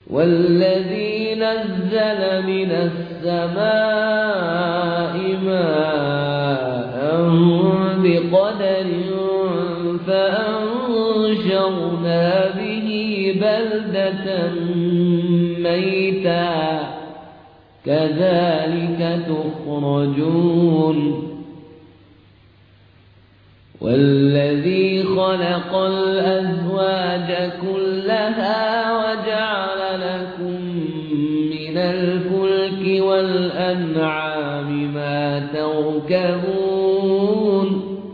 والذي نزل من السماء ماء بقدر فأنشرنا به بلدة ميتا كذلك تخرجون والذي خلق الأزواج كلها وجعل لكم من الفلك والأنعام ما تركبون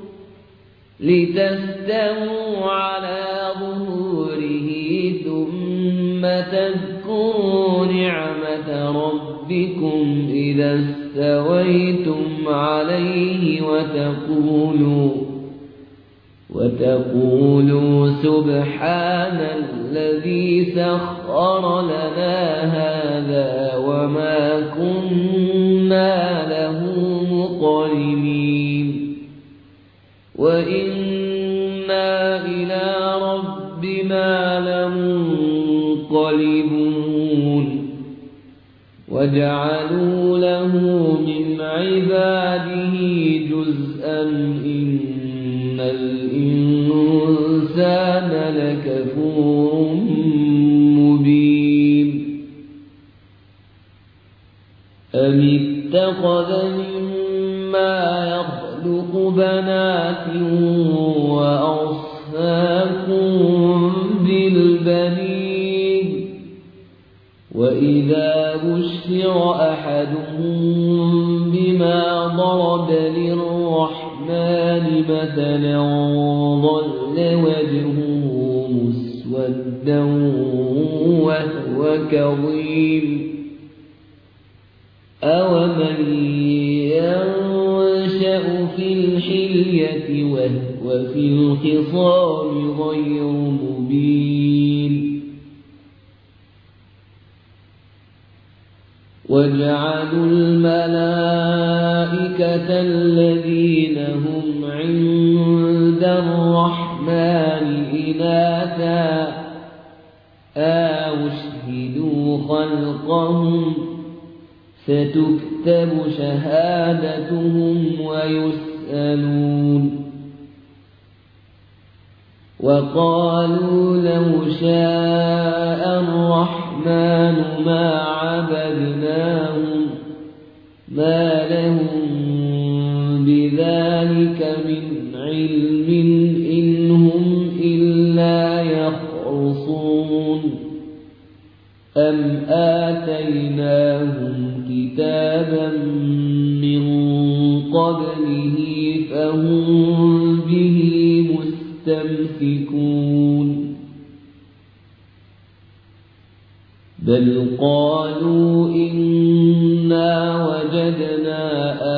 لتستووا على ظهوره ثم تذكروا نعمة ربكم إذا استويتم عليه وتقولوا سبحان الذي سخر لنا هذا وما كنا له مقرنين وإنا إلى ربنا لمنقلبون وجعلوا له من عباده جزءا إن الإنسان لكفور مبين أم اتخذ مما يخلق بنات وأصفاكم بالبنين وإذا بشر أحدهم بما ضرب للرحمن مثلا ظل وجهه مسودا وهو كظيم أومن ينشأ في الحلية وهو في الخصام غير مبين وجعلوا الملائكة الذين هم عند الرحمن إناثا أشهدوا خلقهم ستكتب شهادتهم ويسألون وقالوا لو شاء الرحمن ما عبدناهم ما لهم بذلك من علم إن هم إلا يخرصون أم آتيناهم كتابا من قبله فهم به مستمسكون بل قالوا إنا وجدنا